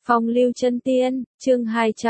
Phong lưu chân tiên, chương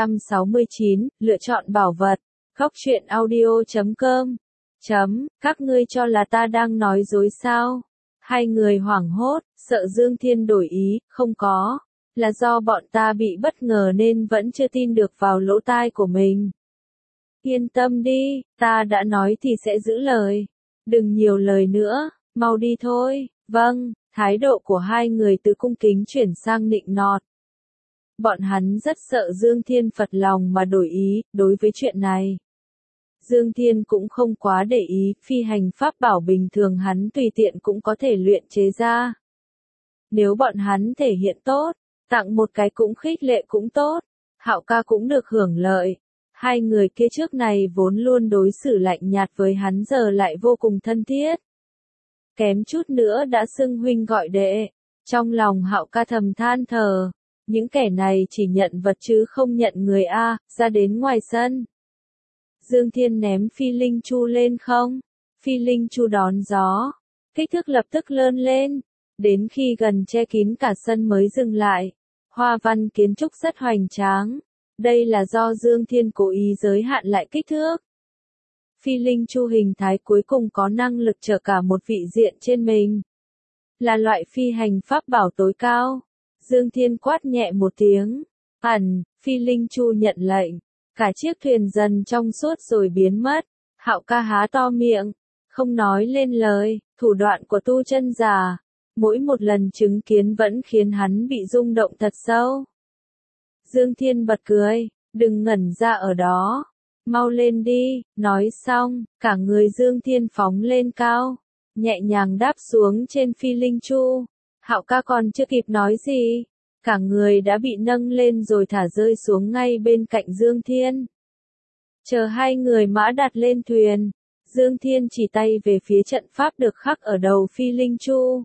269, lựa chọn bảo vật. Góc truyện audio.com. Các ngươi cho là ta đang nói dối sao? Hai người hoảng hốt, sợ Dương Thiên đổi ý, không có. Là do bọn ta bị bất ngờ nên vẫn chưa tin được vào lỗ tai của mình. Yên tâm đi, ta đã nói thì sẽ giữ lời. Đừng nhiều lời nữa, mau đi thôi. Vâng, thái độ của hai người từ cung kính chuyển sang nịnh nọt. Bọn hắn rất sợ Dương Thiên phật lòng mà đổi ý, đối với chuyện này. Dương Thiên cũng không quá để ý, phi hành pháp bảo bình thường hắn tùy tiện cũng có thể luyện chế ra. Nếu bọn hắn thể hiện tốt, tặng một cái cũng khích lệ cũng tốt, Hạo ca cũng được hưởng lợi. Hai người kia trước này vốn luôn đối xử lạnh nhạt với hắn giờ lại vô cùng thân thiết. Kém chút nữa đã xưng huynh gọi đệ. Trong lòng Hạo ca thầm than thở. Những kẻ này chỉ nhận vật chứ không nhận người a, ra đến ngoài sân. Dương Thiên ném phi linh chu lên không. Phi linh chu đón gió. Kích thước lập tức lớn lên. Đến khi gần che kín cả sân mới dừng lại. Hoa văn kiến trúc rất hoành tráng. Đây là do Dương Thiên cố ý giới hạn lại kích thước. Phi linh chu hình thái cuối cùng có năng lực chở cả một vị diện trên mình. Là loại phi hành pháp bảo tối cao. Dương Thiên quát nhẹ một tiếng. Phi linh chu nhận lệnh. Cả chiếc thuyền dần trong suốt rồi biến mất. Hạo ca há to miệng. Không nói lên lời. Thủ đoạn của tu chân giả. Mỗi một lần chứng kiến vẫn khiến hắn bị rung động thật sâu. Dương Thiên bật cười. Đừng ngẩn ra ở đó. Mau lên đi. Nói xong, cả người Dương Thiên phóng lên cao. Nhẹ nhàng đáp xuống trên phi linh chu. Hạo ca còn chưa kịp nói gì. Cả người đã bị nâng lên rồi thả rơi xuống ngay bên cạnh Dương Thiên. Chờ hai người mã đặt lên thuyền. Dương Thiên chỉ tay về phía trận pháp được khắc ở đầu phi linh chu.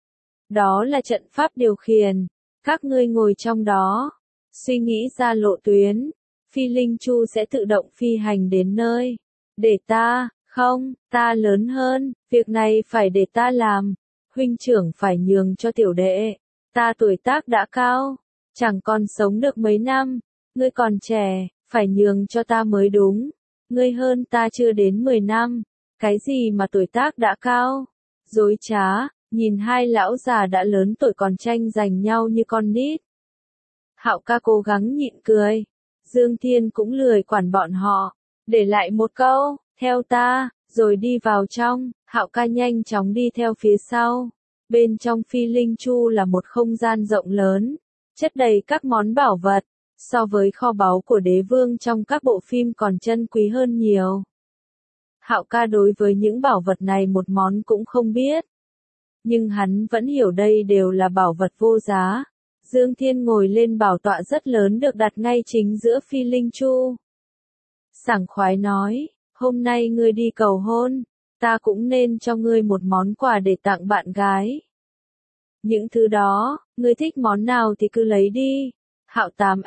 Đó là trận pháp điều khiển. Các ngươi ngồi trong đó. Suy nghĩ ra lộ tuyến. Phi linh chu sẽ tự động phi hành đến nơi. Để ta, không, ta lớn hơn. Việc này phải để ta làm. Huynh trưởng phải nhường cho tiểu đệ. Ta tuổi tác đã cao. Chẳng còn sống được mấy năm. Ngươi còn trẻ, phải nhường cho ta mới đúng. Ngươi hơn ta chưa đến 10 năm. Cái gì mà tuổi tác đã cao? Dối trá, nhìn hai lão già đã lớn tuổi còn tranh giành nhau như con nít. Hạo ca cố gắng nhịn cười. Dương Thiên cũng lười quản bọn họ. Để lại một câu, theo ta, rồi đi vào trong. Hạo ca nhanh chóng đi theo phía sau. Bên trong phi linh chu là một không gian rộng lớn, chất đầy các món bảo vật, so với kho báu của đế vương trong các bộ phim còn chân quý hơn nhiều. Hạo ca đối với những bảo vật này một món cũng không biết. Nhưng hắn vẫn hiểu đây đều là bảo vật vô giá. Dương Thiên ngồi lên bảo tọa rất lớn được đặt ngay chính giữa phi linh chu. Sảng khoái nói, hôm nay ngươi đi cầu hôn. Ta cũng nên cho ngươi một món quà để tặng bạn gái. Những thứ đó, ngươi thích món nào thì cứ lấy đi. Hạo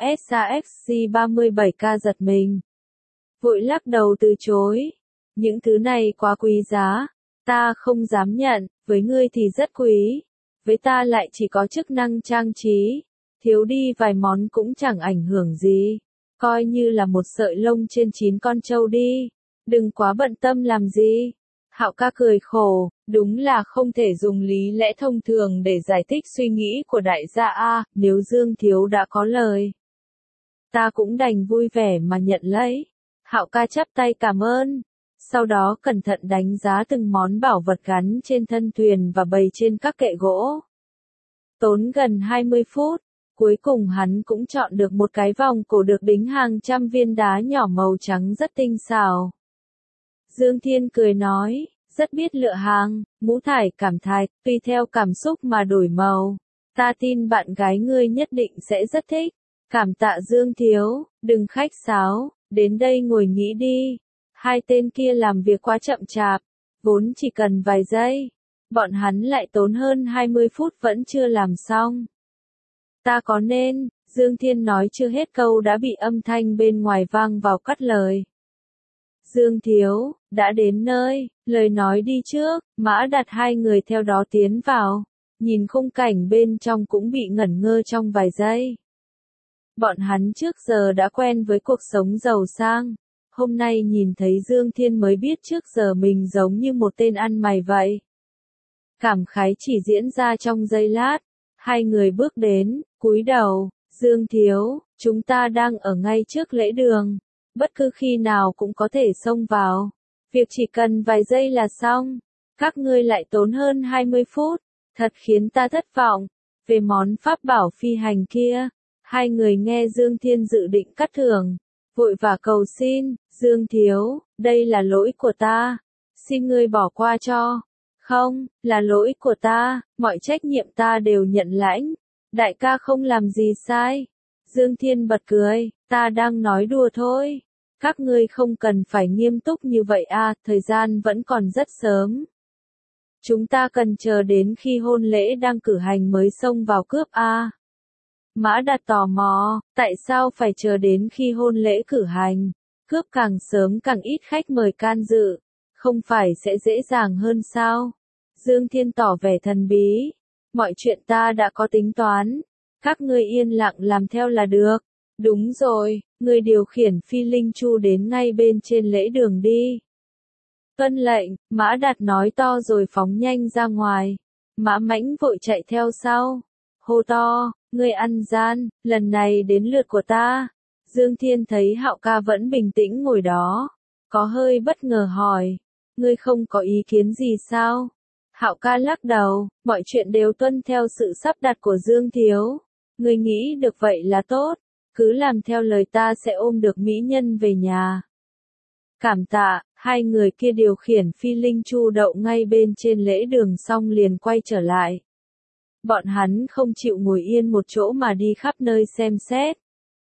8SAXC37K giật mình. Vội lắc đầu từ chối. Những thứ này quá quý giá. Ta không dám nhận, với ngươi thì rất quý. Với ta lại chỉ có chức năng trang trí. Thiếu đi vài món cũng chẳng ảnh hưởng gì. Coi như là một sợi lông trên 9 con trâu đi. Đừng quá bận tâm làm gì. Hạo ca cười khổ, đúng là không thể dùng lý lẽ thông thường để giải thích suy nghĩ của đại gia A, nếu Dương Thiếu đã có lời. Ta cũng đành vui vẻ mà nhận lấy. Hạo ca chắp tay cảm ơn. Sau đó cẩn thận đánh giá từng món bảo vật gắn trên thân thuyền và bày trên các kệ gỗ. Tốn gần 20 phút, cuối cùng hắn cũng chọn được một cái vòng cổ được đính hàng trăm viên đá nhỏ màu trắng rất tinh xảo. Dương Thiên cười nói, rất biết lựa hàng, ngũ thải cảm thạch, tùy theo cảm xúc mà đổi màu. Ta tin bạn gái ngươi nhất định sẽ rất thích. Cảm tạ Dương Thiếu, đừng khách sáo, đến đây ngồi nghĩ đi. Hai tên kia làm việc quá chậm chạp, vốn chỉ cần vài giây. Bọn hắn lại tốn hơn 20 phút vẫn chưa làm xong. Ta có nên, Dương Thiên nói chưa hết câu đã bị âm thanh bên ngoài vang vào cắt lời. Dương Thiếu, đã đến nơi, lời nói đi trước, mã đặt hai người theo đó tiến vào, nhìn khung cảnh bên trong cũng bị ngẩn ngơ trong vài giây. Bọn hắn trước giờ đã quen với cuộc sống giàu sang. Hôm nay nhìn thấy Dương Thiên mới biết trước giờ mình giống như một tên ăn mày vậy. Cảm khái chỉ diễn ra trong giây lát. Hai người bước đến, cúi đầu. Dương thiếu, chúng ta đang ở ngay trước lễ đường. Bất cứ khi nào cũng có thể xông vào. Việc chỉ cần vài giây là xong. Các ngươi lại tốn hơn 20 phút. Thật khiến ta thất vọng. Về món pháp bảo phi hành kia, hai người nghe Dương Thiên dự định cắt thưởng, vội vã cầu xin, Dương thiếu, đây là lỗi của ta. Xin ngươi bỏ qua cho. Không, là lỗi của ta, mọi trách nhiệm ta đều nhận lãnh. Đại ca không làm gì sai. Dương Thiên bật cười, ta đang nói đùa thôi. Các ngươi không cần phải nghiêm túc như vậy à, thời gian vẫn còn rất sớm. Chúng ta cần chờ đến khi hôn lễ đang cử hành mới xông vào cướp à. Mã Đạt tò mò, tại sao phải chờ đến khi hôn lễ cử hành? Cướp càng sớm càng ít khách mời can dự, không phải sẽ dễ dàng hơn sao? Dương Thiên tỏ vẻ thần bí, mọi chuyện ta đã có tính toán, các ngươi yên lặng làm theo là được. Đúng rồi, ngươi điều khiển phi linh chu đến ngay bên trên lễ đường đi. Tuân lệnh, Mã Đạt nói to rồi phóng nhanh ra ngoài. Mã Mãnh vội chạy theo sau. Hô to, ngươi ăn gian, lần này đến lượt của ta. Dương Thiên thấy Hạo ca vẫn bình tĩnh ngồi đó. Có hơi bất ngờ hỏi, ngươi không có ý kiến gì sao? Hạo ca lắc đầu, mọi chuyện đều tuân theo sự sắp đặt của Dương Thiếu. Ngươi nghĩ được vậy là tốt, cứ làm theo lời ta sẽ ôm được mỹ nhân về nhà. Cảm tạ, hai người kia điều khiển phi linh chu đậu ngay bên trên lễ đường xong liền quay trở lại. Bọn hắn không chịu ngồi yên một chỗ mà đi khắp nơi xem xét.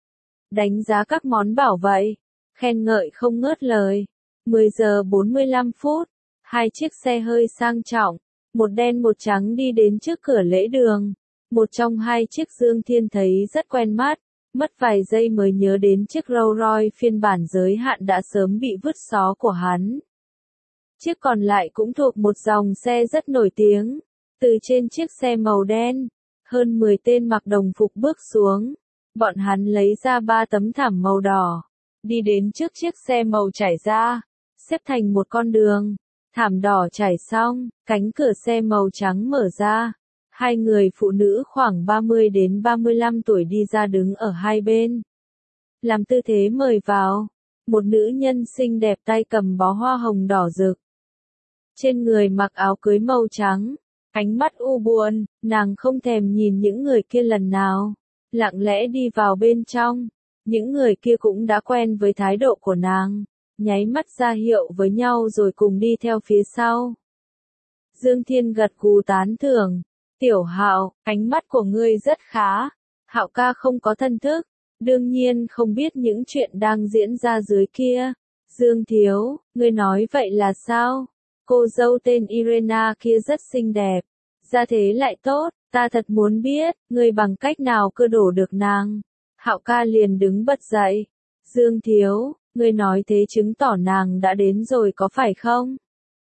Đánh giá các món bảo vậy, khen ngợi không ngớt lời. 10 giờ 45 phút, hai chiếc xe hơi sang trọng, một đen một trắng đi đến trước cửa lễ đường. Một trong hai chiếc Dương Thiên thấy rất quen mắt. Mất vài giây mới nhớ đến chiếc Rolls Royce phiên bản giới hạn đã sớm bị vứt xó của hắn. Chiếc còn lại cũng thuộc một dòng xe rất nổi tiếng. Từ trên chiếc xe màu đen, hơn 10 tên mặc đồng phục bước xuống. Bọn hắn lấy ra 3 tấm thảm màu đỏ, đi đến trước chiếc xe màu trải ra, xếp thành một con đường. Thảm đỏ trải xong, cánh cửa xe màu trắng mở ra. Hai người phụ nữ khoảng 30 đến 35 tuổi đi ra đứng ở hai bên. Làm tư thế mời vào. Một nữ nhân xinh đẹp tay cầm bó hoa hồng đỏ rực. Trên người mặc áo cưới màu trắng. Ánh mắt u buồn, nàng không thèm nhìn những người kia lần nào. Lặng lẽ đi vào bên trong. Những người kia cũng đã quen với thái độ của nàng. Nháy mắt ra hiệu với nhau rồi cùng đi theo phía sau. Dương Thiên gật gù tán thưởng. Tiểu Hạo, ánh mắt của ngươi rất khá. Hạo ca không có thân thức, đương nhiên không biết những chuyện đang diễn ra dưới kia. Dương thiếu, ngươi nói vậy là sao? Cô dâu tên Irena kia rất xinh đẹp, gia thế lại tốt, ta thật muốn biết, ngươi bằng cách nào cơ đổ được nàng. Hạo ca liền đứng bật dậy. Dương thiếu, ngươi nói thế chứng tỏ nàng đã đến rồi có phải không?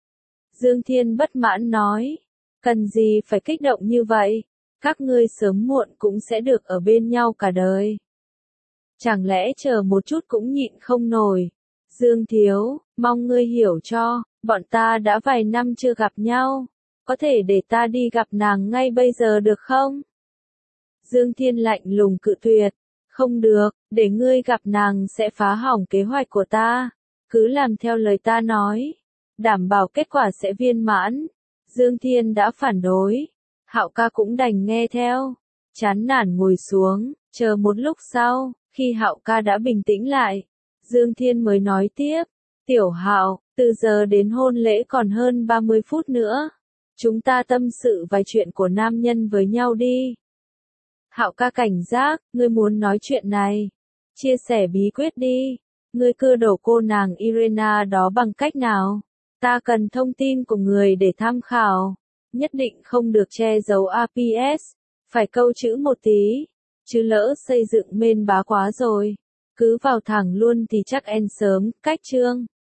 Dương Thiên bất mãn nói. Cần gì phải kích động như vậy, các ngươi sớm muộn cũng sẽ được ở bên nhau cả đời. Chẳng lẽ chờ một chút cũng nhịn không nổi. Dương thiếu, mong ngươi hiểu cho, bọn ta đã vài năm chưa gặp nhau, có thể để ta đi gặp nàng ngay bây giờ được không? Dương Thiên lạnh lùng cự tuyệt, không được, để ngươi gặp nàng sẽ phá hỏng kế hoạch của ta, cứ làm theo lời ta nói, đảm bảo kết quả sẽ viên mãn. Dương Thiên đã phản đối, Hạo ca cũng đành nghe theo, chán nản ngồi xuống, chờ một lúc sau, khi Hạo ca đã bình tĩnh lại, Dương Thiên mới nói tiếp, Tiểu Hạo, từ giờ đến hôn lễ còn hơn 30 phút nữa, chúng ta tâm sự vài chuyện của nam nhân với nhau đi. Hạo ca cảnh giác, ngươi muốn nói chuyện này, chia sẻ bí quyết đi, ngươi cưa đổ cô nàng Irena đó bằng cách nào? Ta cần thông tin của người để tham khảo. Nhất định không được che giấu APS. Phải câu chữ một tí. Chứ lỡ xây dựng mên bá quá rồi. Cứ vào thẳng luôn thì chắc en sớm, cách chương.